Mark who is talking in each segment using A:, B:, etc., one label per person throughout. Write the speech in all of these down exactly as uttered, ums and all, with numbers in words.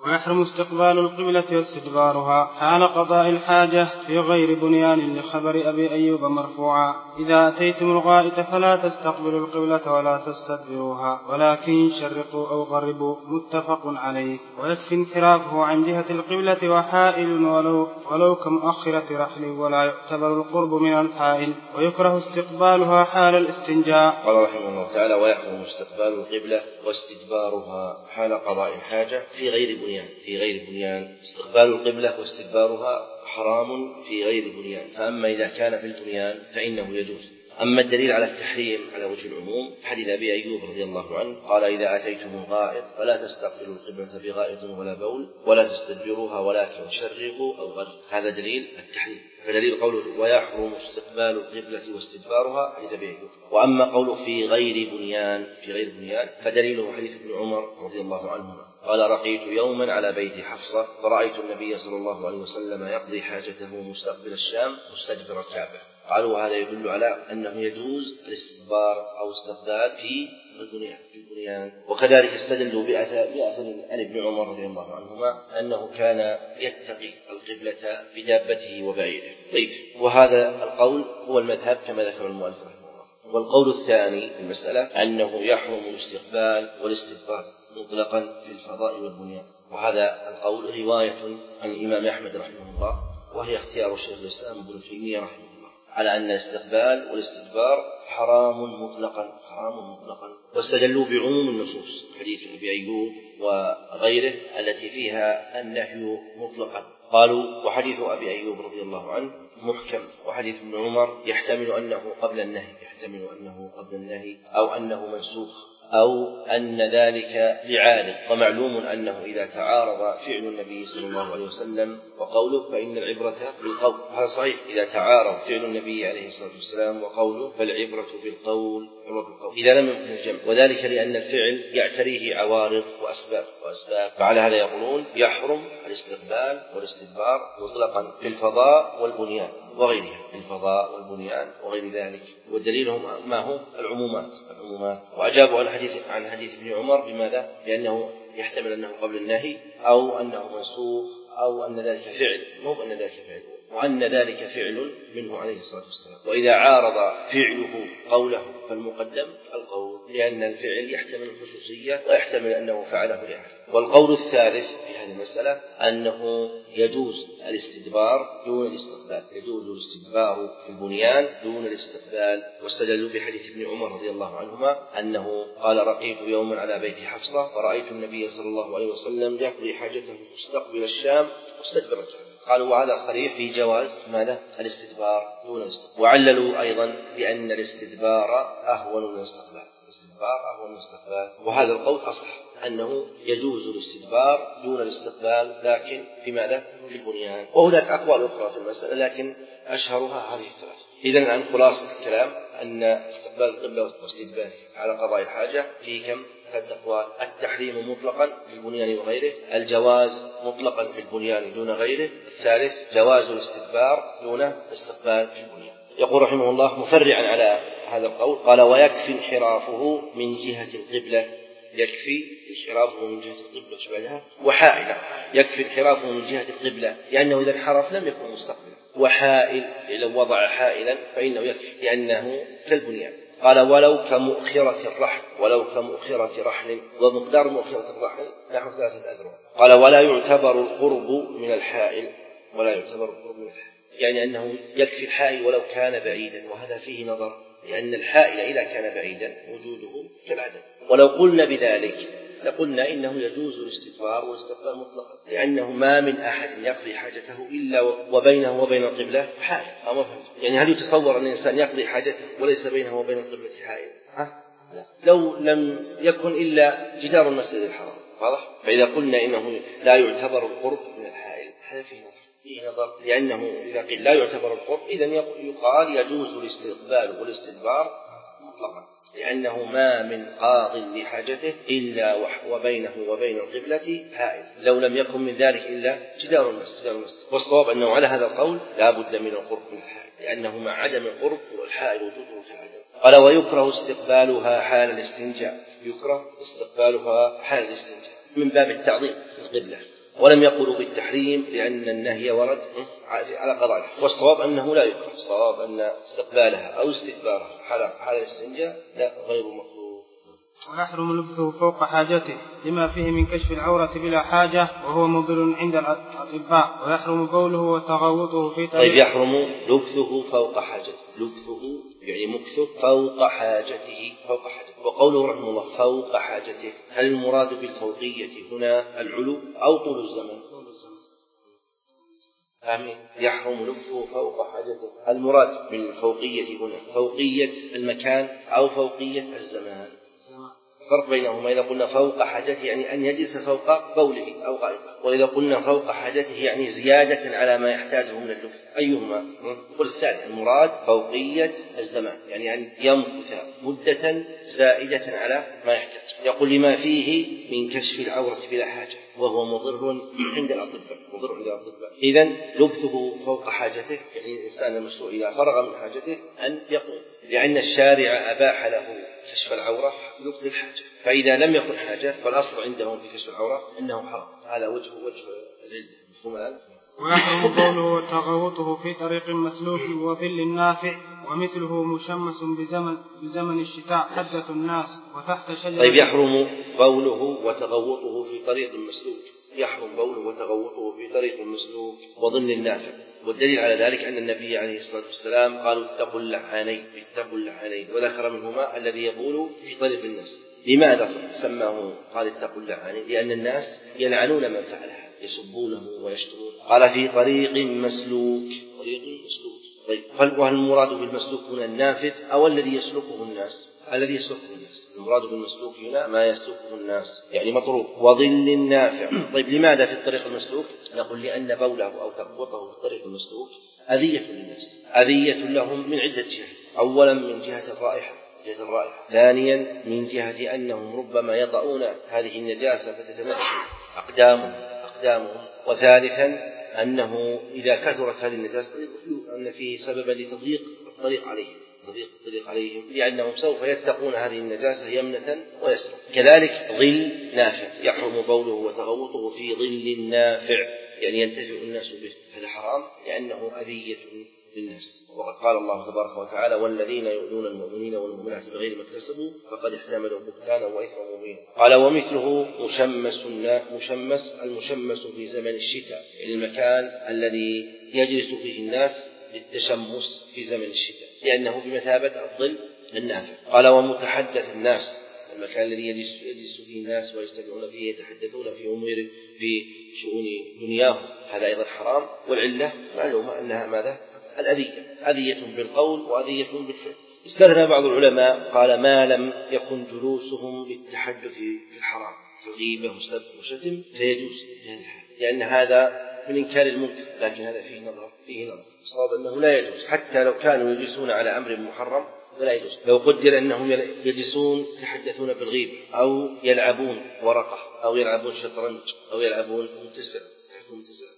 A: ويحرم استقبال القبلة واستدبارها حال قضاء الحاجة في غير بنيان لخبر أبي أيوب مرفوعا: إذا أتيتم الغائط فلا تستقبلوا القبلة ولا تستدبروها ولكن شرقوا أو غربوا، متفق عليه. ويكفي انحرافه عن جهة القبلة وحائل ولو, ولو كمؤخرة رحل، ولا يعتبر القرب من الحائل، ويكره استقبالها حال الاستنجاء.
B: قال رحمه الله تعالى: ويحرم استقبال القبلة واستدبارها حال قضاء الحاجة في غير بنيان في غير بنيان استقبال القبلة واستدبارها حرام في غير بنيان، فأما إذا كان في البنيان فإنه يجوز. أما الدليل على التحريم على وجه العموم حديث أبي أيوب رضي الله عنه قال: إذا أتيتم الغائط فلا تستقبلوا القبلة بغائط ولا بول ولا تستدبروها ولكن شرقوا أو غربوا. هذا دليل التحريم. فدليل قوله: ويحرم استقبال القبلة واستدبارها حديث أبي أيوب. وأما قوله في غير بنيان في غير بنيان فدليله حديث ابن عمر رضي الله عنهما قال: رقيت يوما على بيت حفصة فرأيت النبي صلى الله عليه وسلم يقضي حاجته مستقبل الشام مستدبر الكعبة. قالوا: هذا يدل على أنه يجوز الاستدبار أو استقبال في البنيان. وكذلك استدلوا بأثر عن ابن عمر رضي الله عنهما أنه كان يتقي القبلة بدابته وبعيره. طيب، وهذا القول هو المذهب كما ذكر المؤلف رحمه الله. والقول الثاني في المسألة أنه يحرم الاستقبال والاستدبار مطلقا في الفضاء والبنيان، وهذا القول رواية عن الإمام أحمد رحمه الله، وهي اختيار شيخ الإسلام ابن تيمية رحمه الله على أن الاستقبال والاستدبار حرام مطلقا حرام مطلقا واستدلوا بعموم النصوص حديث أبي أيوب وغيره التي فيها النهي مطلقا. قالوا: وحديث أبي أيوب رضي الله عنه محكم، وحديث ابن عمر يحتمل أنه قبل النهي يحتمل أنه قبل النهي أو أنه منسوخ أو أن ذلك لعارض. ومعلوم أنه إذا تعارض فعل النبي صلى الله عليه وسلم وقوله فإن العبرة بالقول، هذا صحيح. إذا تعارض فعل النبي عليه الصلاة والسلام وقوله فالعبرة بالقول إذا لم يكن الجمع، وذلك لأن الفعل يعتريه عوارض وأسباب وأسباب فعلى هذا يقولون يحرم الاستقبال والاستدبار مطلقا في الفضاء والبنيان وغيرها في الفضاء والبنيان وغير ذلك. والدليل هم ما هو العمومات العمومات وأجابوا عن حديث عن حديث ابن عمر بماذا؟ لأنه يحتمل أنه قبل النهي أو أنه منسوخ أو أن ذلك فعل مو أن ذلك فعل وأن ذلك فعل منه عليه الصلاة والسلام. وإذا عارض فعله قوله فالمقدم القول، لأن الفعل يحتمل الخصوصية ويحتمل أنه فعله لأحد. والقول الثالث في هذه المسألة أنه يجوز الاستدبار دون الاستقبال يجوز الاستدبار في البنيان دون الاستقبال. واستدلوا بحديث ابن عمر رضي الله عنهما أنه قال: رقيت يوما على بيت حفصة فرأيت النبي صلى الله عليه وسلم يقضي حاجته مستقبل الشام مستدبر الكعبة. قالوا: وهذا صريح في جواز ماذا؟ الاستدبار دون الاستقبال. وعللوا أيضا بأن الاستدبار أهون من الاستقبال الاستدبار أهون من الاستقبال وهذا القول أصح، أنه يجوز الاستدبار دون الاستقبال لكن في ماذا؟ في البنيان. وهناك أقوال أخرى في المسألة لكن أشهرها هذه الثلاث. إذن الآن خلاصة الكلام أن استقبال القبلة واستدباره على قضاء الحاجة في كم الأقوال: التحريم مطلقا في البنيان وغيره، الجواز مطلقا في البنيان دون غيره، الثالث جواز الاستدبار دون الاستقبال في البنيان. يقول رحمه الله مفرعا على هذا القول قال: ويكفي انحرافه من جهة القبلة يكفي انحرافه من جهة القبلة شبهها وحائلا يكفي انحرافه من جهة القبلة لأنه إذا انحرف لم يكن مستقبلا، وحائل لو وضع حائلا فإنه يكفي لأنه كالبنيان. قال: ولو كمؤخرة الرحل ولو كمؤخرة رحل ومقدار مؤخرة الرحل نحو ثلاثة أذرع. قال: ولا يعتبر القرب من الحائل ولا يعتبر القرب من الحائل يعني أنه يكفي الحائل ولو كان بعيدا، وهذا فيه نظر لأن الحائل إذا كان بعيدا وجوده كالعدم. ولو قلنا بذلك لقلنا إنه يجوز الاستدبار والاستقبال مطلقا، لأنه ما من أحد يقضي حاجته إلا وبينه وبين القبلة حائل. يعني هل يتصور أن الإنسان يقضي حاجته وليس بينه وبين القبلة حائل؟ ها؟ لا. لو لم يكن إلا جدار المسجد الحرام واضح؟ فإذا قلنا إنه لا يعتبر القرب من الحائل هذا فيه نظر فيه نظر لأنه إذا قيل لا يعتبر القرب إذن يقال يجوز الاستقبال والاستدبار مطلقا، لأنه ما من قاض لحاجته إلا وبينه وبين القبلة حائل، لو لم يكن من ذلك إلا جدار المسجد. والصواب أنه على هذا القول لا بد من القرب من الحائل، لأنه مع عدم القرب والحائل وجوده كالعدم. قال: ويكره استقبالها حال الاستنجاء يكره استقبالها حال الاستنجاء من باب التعظيم القبلة ولم يقولوا بالتحريم لأن النهي ورد على قضاء الحاجة. والصواب أنه لا يكره، الصواب أن استقبالها أو استدبارها حال الاستنجاء لا غير مكروه.
A: ويحرم لبسه فوق حاجته لما فيه من كشف العورة بلا حاجة وهو مضر عند الأطباء. ويحرم بوله وتغوطه في طريق.
B: طيب يحرم لبسه فوق حاجته، لبسه يعني مكثه فوق حاجته، فوق حاجته. وقوله رحمه الله فوق حاجته، هل المراد بالفوقية هنا العلو أو طول الزمن؟ آمين. يحرم لبسه فوق حاجته، المراد بالفوقية هنا فوقية المكان أو فوقية الزمان. فرق بينهما، إذا قلنا فوق حاجته يعني أن يجلس فوق بوله أو غائطه، وإذا قلنا فوق حاجته يعني زيادة على ما يحتاجه من اللبس. أيهما؟ قل الثاني، المراد فوقية الزمان يعني أن يمكث مدة زائدة على ما يحتاج. يقول لما فيه من كشف العورة بلا حاجة وهو مضر عند الأطباء، مضر عند الأطباء. إذن لبسه فوق حاجته يعني الإنسان المشروع إذا فرغ من حاجته أن يقوم، لأن الشارع أباح له كشف العورة لطف الحاجة، فإذا لم يكن حاجة فالأصل عندهم في كشف العورة أنه حرام. هذا وجه وجه العلة. مفهوم الآن؟
A: ويحرم قوله وتغوطه في طريق مسلوك وظل نافع ومثله مشمس بزمن, بزمن الشتاء حدث الناس وتحت شجرة.
B: طيب يحرم بوله وتغوطه في طريق مسلوك، يحرم بوله وتغوطه في طريق مسلوك وظل النافع. والدليل على ذلك أن النبي عليه الصلاة والسلام قالوا اتقوا اللعانين، اتقوا اللعانين، وذكر منهما الذي يقول في طريق الناس. لماذا سماه قال اتقوا اللعانين؟ لأن الناس يلعنون من فعلها، يسبونه ويشتمون. قال في طريق مسلوك، طريق مسلوك. طيب وهل المراد بالمسلوك هنا النافذ أو الذي يسلكه الناس؟ الذي يسلكه الناس. المراد بالمسلوك هنا ما يسلكه الناس يعني مطروق. وظل نافع. طيب لماذا في الطريق المسلوك؟ نقول لأن بوله أو تغوطه في الطريق المسلوك أذية للناس، أذية لهم من عدة جهات. أولا من جهة الرائحة، جهة الرائحة. ثانيا من جهة أنهم ربما يضعون هذه النجاسة فتتنجس أقدامهم أقدامهم وثالثا أنه إذا كثرت هذه النجاسة أن فيه سببا لتضييق الطريق عليهم، تضييق الطريق عليهم لأنهم سوف يتقون هذه النجاسة يمنة ويسرا. كذلك ظل نافع، يحرم بوله وتغوطه في ظل نافع يعني ينتفع الناس به، هذا حرام لأنه أذية للناس. وقد قال الله تبارك وتعالى والذين يؤذون المؤمنين والمؤمنات بغير ما اكتسبوا فقد احتملوا بهتانا وإثما مبينا. قال ومثله مشمس، مشمس المشمس في زمن الشتاء يعني المكان الذي يجلس فيه الناس للتشمس في زمن الشتاء لأنه بمثابة الظل النافع. قال ومتحدث الناس، المكان الذي يجلس, يجلس فيه الناس ويجتمعون فيه يتحدثون في أمور في شؤون دنياهم، هذا أيضا حرام. والعلة معلومة أنها ماذا؟ الأذية، أذية بالقول وأذية بالفعل. استثنى بعض العلماء قال ما لم يكن جلوسهم للتحدث في الحرام كغيبة وسب وشتم فيجوز يعني لأن هذا من إنكار المنكر، لكن هذا فيه نظر فيه نظر الصواب أنه لا يجوز حتى لو كانوا يجلسون على أمر محرم فلا يجوز. لو قدر أنهم يجلسون يتحدثون بالغيبة أو يلعبون ورقة أو يلعبون شطرنج أو يلعبون متسع متسع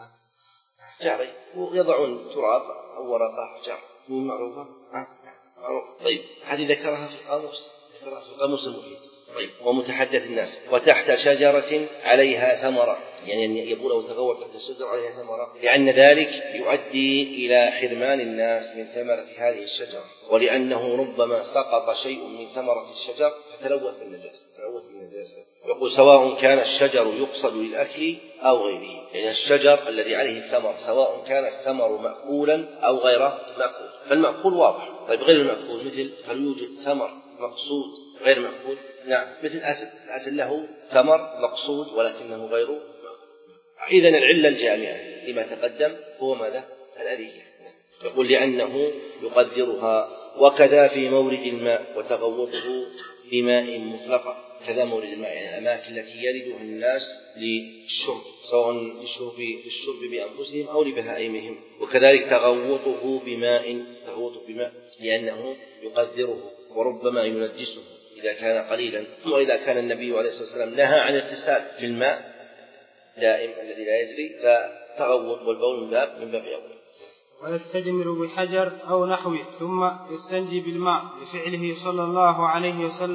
B: جاري ويضعون تراب أو ورقة جار مو معروفة. طيب هذه ذكرها في القاموس، ذكرها في القاموس المفيد. طيب ومتحدث الناس وتحت شجرة عليها ثمرة يعني يقول أو تغوط تحت الشجرة عليها ثمرة لأن ذلك يؤدي إلى حرمان الناس من ثمرة هذه الشجرة ولأنه ربما سقط شيء من ثمرة الشجر فتلوث بالنجاسة تلوث بالنجاسة. يقول سواء كان الشجر يقصد للأكل أو غيره يعني الشجر الذي عليه الثمر سواء كان الثمر مأكولا أو غير مأكول. فالمأكول واضح. طيب غير المأكول مثل هل يوجد ثمر مقصود غير مأكول؟ نعم مثل الأثل، الأثل له ثمر مقصود ولكنه غير مأكول. إذن العلة الجامعة لما تقدم هو ماذا؟ الأذية. يقول لأنه يقدرها. وكذا في مورد الماء وتغوطه بماء مطلقة، كذا مورد الماء يعني الأماكن التي يردها الناس للشرب سواء للشرب, للشرب بأنفسهم أو لبهائمهم. وكذلك تغوطه بماء تغوطه بماء لأنه يقدره وربما ينجسه إذا كان قليلا. وإذا كان النبي عليه الصلاة والسلام نهى عن الاغتسال في الماء دائم الذي لا يجري فتغوط والبول من باب من باب أولى.
A: ويستجمر بحجر أو نحوه ثم يستنجي بالماء لفعله صلى الله عليه وسلم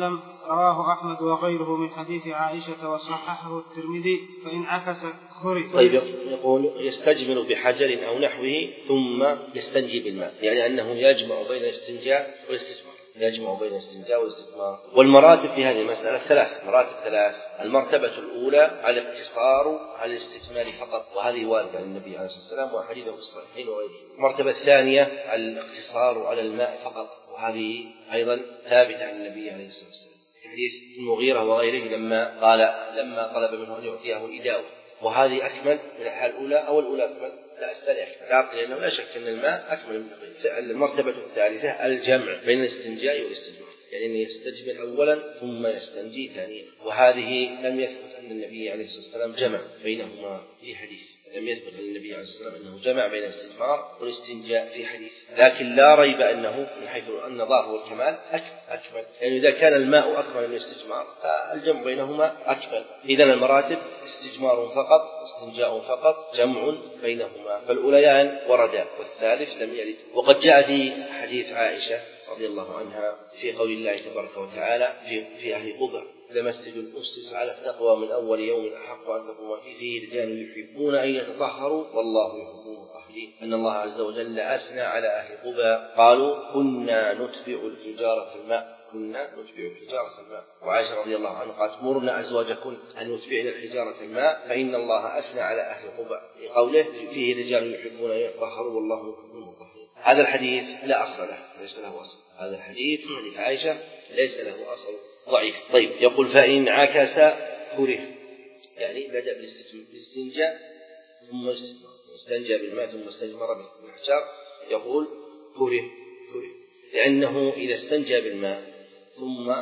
A: رواه أحمد وغيره من حديث عائشة وصححه الترمذي. فإن عكس كره.
B: طيب يقول يستجمل بحجر أو نحوه ثم يستنجي بالماء، يعني أنه يجمع بين الاستنجاء والاستجمار، يجمع بين الاستنجاء والاستجمار. والمراتب في هذه المسألة ثلاث مراتب ثلاث. المرتبة الأولى الاقتصار على الاستجمار فقط، وهذه واردة عن النبي عليه الصلاة والسلام وحديثه في الصحيحين وغيره. المرتبة الثانية الاقتصار على الماء فقط، وهذه أيضا ثابتة عن النبي عليه الصلاة والسلام في حديث المغيرة وغيره لما قال لما طلب منه أن يعطيه إداوة، وهذه أكمل من الحال الأولى أو الأولى أكمل؟ لا الثانية أكمل، لأنه لا شك أن الماء أكمل من البقية. المرتبة الثالثة الجمع بين الاستنجاء والاستجمار، يعني أن يستجمل أولا ثم يستنجي ثانيا، وهذه لم يثبت أن النبي عليه الصلاة والسلام جمع بينهما في حديث، لم يثبت عن النبي عليه الصلاة والسلام أنه جمع بين الاستجمار والاستنجاء في حديث، لكن لا ريب أنه من حيث أن ظاهر والكمال أكمل، يعني إذا كان الماء أكمل من الاستجمار فالجمع بينهما أكمل. إذن المراتب استجمار فقط، استنجاء فقط، جمع بينهما، فالأوليان وردا والثالث لم يرد. وقد جاء في حديث عائشة رضي الله عنها في قول الله تبارك وتعالى في, في أهل قبى لمسجد أسس على التقوى من أول يوم أحق أن تقوم فيه رجال يحبون أن يتطهروا والله يحب المطهرين، أن الله عز وجل أثنى على أهل قبى قالوا كنا نتبع الحجارة الماء، كنا نتبع الحجارة الماء. وعائشة رضي الله عنها قالت مرنا أزواجكن أن يتبعن الحجارة الماء فإن الله أثنى على أهل قبى لقوله فيه رجال يحبون أن يتطهروا والله يحب المطهرين. هذا الحديث لا أصل له، ليس له أصل، هذا الحديث حديث عائشة ليس له أصل، ضعيف. طيب يقول فإن عكس كره، يعني بدأ بالاستنجاء ثم استنجى بالماء ثم استجمر بالحجار، يقول كره كره لأنه إذا استنجى بالماء ثم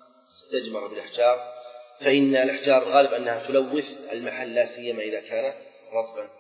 B: استجمر بالحجار فإن الحجار غالب أنها تلوث المحل لا سيما إذا كان رطبا،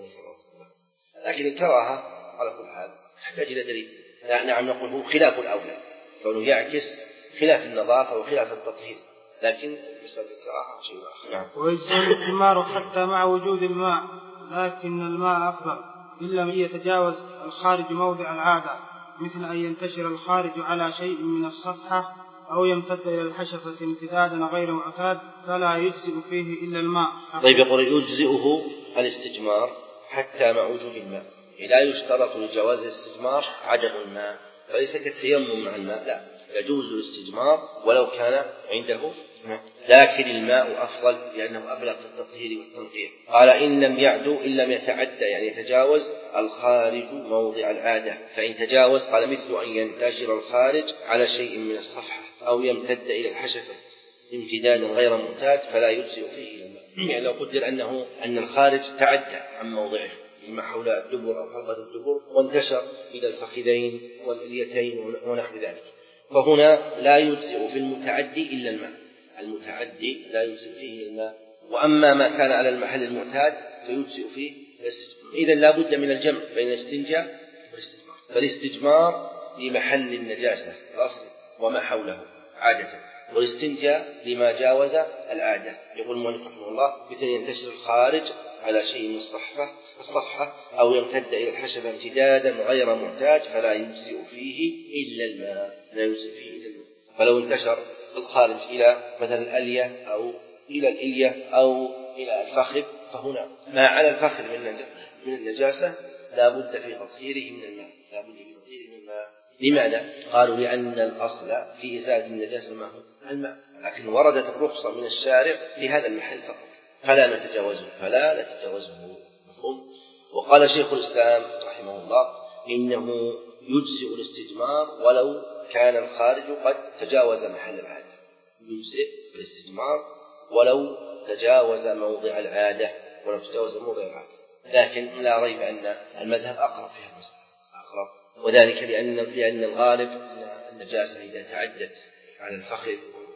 B: لكن الكراهة على كل حال تحتاج إلى دليل. نعم نقول هو خلاف الأولى، كونه يعكس خلاف النظافة وخلاف التطهير، لكن مسألة الكراهة شيء آخر. نعم.
A: ويجزي الاستجمار حتى مع وجود الماء، لكن الماء أفضل إن لم يتجاوز الخارج موضع العادة، مثل أن ينتشر الخارج على شيء من الصفحة أو يمتد إلى الحشفة امتدادا غير معتاد فلا يجزئ فيه إلا الماء.
B: طيب يقول يجزئه الاستجمار حتى مع وجود الماء، لا يشترط لجواز الاستجمار عدم الماء، فليس كالتيمم مع الماء، لا يجوز الاستجمار ولو كان عنده ماء، لكن الماء أفضل لأنه أبلغ في التطهير والتنقية. قال إن لم يعدو إن لم يتعدى يعني يتجاوز الخارج موضع العادة، فإن تجاوز قال مثل أن ينتشر الخارج على شيء من الصفحة أو يمتد إلى الحشفة امتدادا غير معتاد فلا يجزئ فيه الماء، يعني لو قدر أنه أن الخارج تعدى عن موضعه مما حول الدبر أو حلقة الدبر وانتشر إلى الفخذين والإليتين ونحو ذلك، فهنا لا يجزئ في المتعدي إلا الماء، المتعدي لا يجزئ فيه الماء. وأما ما كان على المحل المعتاد فيجزئ فيه الاستجمار. إذن لا بد من الجمع بين الاستنجاء والاستجمار، فالاستجمار لمحل النجاسة الأصل وما حوله عادة، والاستنجاء لما جاوز العادة. يقول المؤلف رحمه الله مثل ينتشر الخارج على شيء من الصفحة الصفحة أو يمتد إلى الحشفة امتدادا غير معتاد فلا يجزئ فيه إلا الماء، لا يجزئ فيه إلا الماء. فلو انتشر الخارج إلى مثلا الألية أو إلى الإلية أو إلى الفخذ فهنا ما على الفخذ من النجاسة لا بد في تطهيره من الماء، لا بد في تطهيره من الماء. لماذا؟ قالوا لأن الأصل في إزالة النجاسة ما هو الماء، لكن وردت الرخصة من الشارع لهذا المحل فقط فلا نتجاوزه فلا نتجاوزه مفهوم. وقال شيخ الإسلام رحمه الله إنه يجزئ الاستجمار ولو كان الخارج قد تجاوز محل العادة، يجزئ الاستجمار ولو تجاوز موضع العادة ولو تجاوز موضع العادة، لكن لا ريب أن المذهب أقرب في هذا المسألة أقرب، وذلك لأن لأن الغالب أن النجاسة إذا تعدت على الفخذ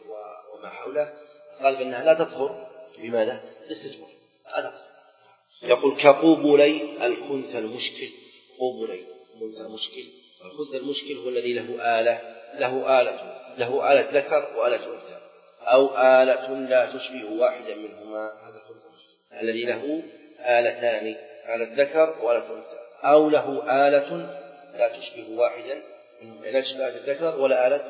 B: وما حوله الغالب أنها لا تطهر بماذا؟ الاستجمار لا تطهر. يقول كقبلي الخنث المشكل، قبلي الخنث المشكل، الخنث المشكل هو الذي له آلة له آلة له آلة ذكر وآلة أنثى أو آلة لا تشبه واحدا منهما، هذا الخنث المشكل الذي له آلتان آلة ذكر وآلة أنثى أو له آلة لا تشبه واحدا منهما، لا تشبه آلة الذكر ولا آلة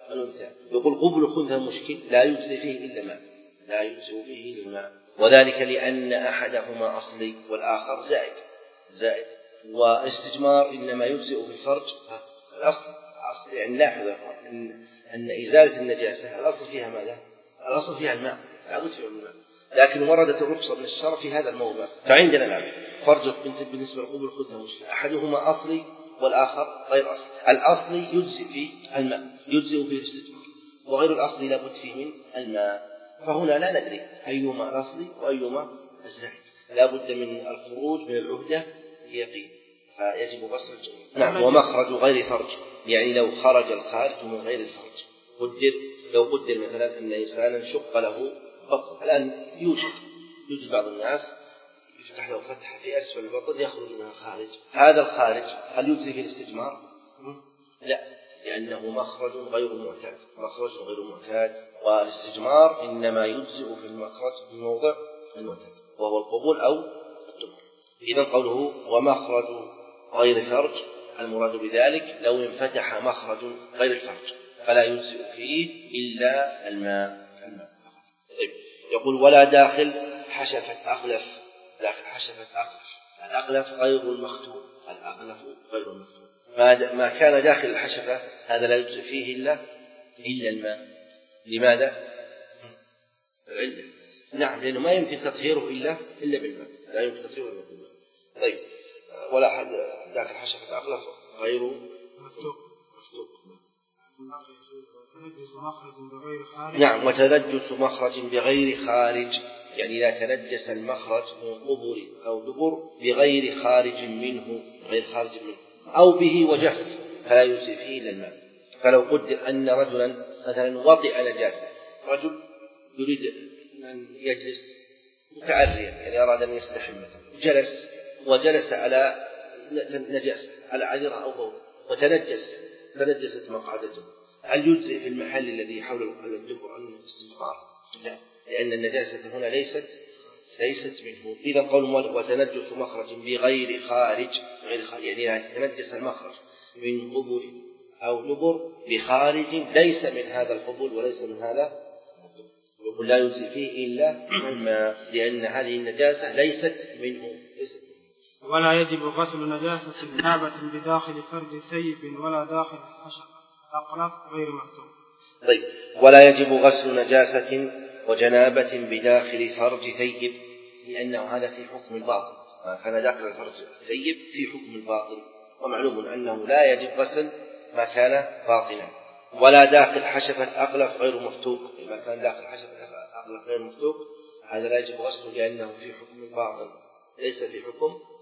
B: الأنثى. يقول قبل الخنثى مشكل لا يجزي فيه إلا الماء، لا يجزي فيه إلا الماء، وذلك لأن أحدهما أصلي والآخر زائد زائد والاستجمار إنما يجزئ في الفرج الأصل أصل. يعني لاحظ أن أن إزالة النجاسة الأصل فيها ماذا؟ الأصل فيها الماء، لا بد فيها الماء، لكن وردت الرخصة من الشرع في هذا الموضع. فعندنا الآن فرج بالنسبة لقبل الخنثى مشكل، أحدهما أصلي والآخر غير أصلي. الأصلي يجزئ فيه الماء، يجزئ فيه الاستجمار، وغير الأصلي لا بد فيه من الماء. فهنا لا ندري أيهما الأصلي وأيهما الزائد، لا بد من الخروج من العهدة يقين، فيجب غسل الجميع. نعم. ومخرج غير فرج، يعني لو خرج الخارج من غير الفرج، قدر لو قدر مثلا أن إنسانا شق له بطن، الآن يوجد يوجد بعض الناس يفتح له فتحة في أسفل البطن يخرج منها الخارج، هذا الخارج هل يجزي في الاستجمار؟ لا، لأنه مخرج غير معتاد، مخرج غير معتاد، والاستجمار إنما يجزئ في المخرج في الموضع المعتاد وهو القبول أو الدبر. إذن قوله ومخرج غير فرج، المراد بذلك لو انفتح مخرج غير الفرج فلا يجزئ فيه إلا الماء. طيب. يقول ولا داخل حشفة أغلف، داخل حشفة أغلف، الأغلف غير المختوم، الأغلف غير المختوم، ما كان داخل الحشفة هذا لا يجزئ فيه إلا إلا الماء. لماذا؟ العلة. نعم، لأنه ما يمكن تطهيره إلا إلا بالماء، لا يمكن تطهيره إلا بالماء. طيب. ولا حد داخل حشفة أغلف غير مفتوح. نعم. وتنجس مخرج بغير خارج، يعني لا تنجس المخرج من قبر أو دبر بغير خارج منه، غير خارج منه أو به وجف فلا يجزئ فيه إلا الماء. فلو قدر أن رجلا مثلا وطئ نجاسة، رجل يريد أن يجلس متعريا، يعني أراد أن يستحم مثلا، جلس وجلس على نجاسة على عذرة أو بول وتنجس تنجست مقعدته، هل يجزئ في المحل الذي حول الدبر عن الاستجمار؟ لا، لأن النجاسة هنا ليست ليست منه. إذا قول وتنجس مخرج بغير خارج، غير خارج يعني تنجس المخرج من قبر أو دبر بخارج ليس من هذا القبول وليس من هذا الدبر، يقول لا يجزئ فيه إلا الماء، لأن هذه النجاسة ليست منه, ليست منه.
A: ولا يجب غسل نجاسة نابة بداخل فرج ثيب ولا داخل حشر أقلف غير مكتوب.
B: طيب. ولا يجب غسل نجاسة وجنابة بداخل فرج ثيب، لأنه هذا في حكم الباطن، ما كان داخل الفرج ثيب في حكم الباطن، ومعلوم أنه لا يجب غسل ما كان باطنا. ولا داخل حشفة أقلف غير مفتوق، ما كان داخل حشفة أقلف غير مفتوق هذا لا يجب غسله، لأنه في حكم الباطن ليس في حكم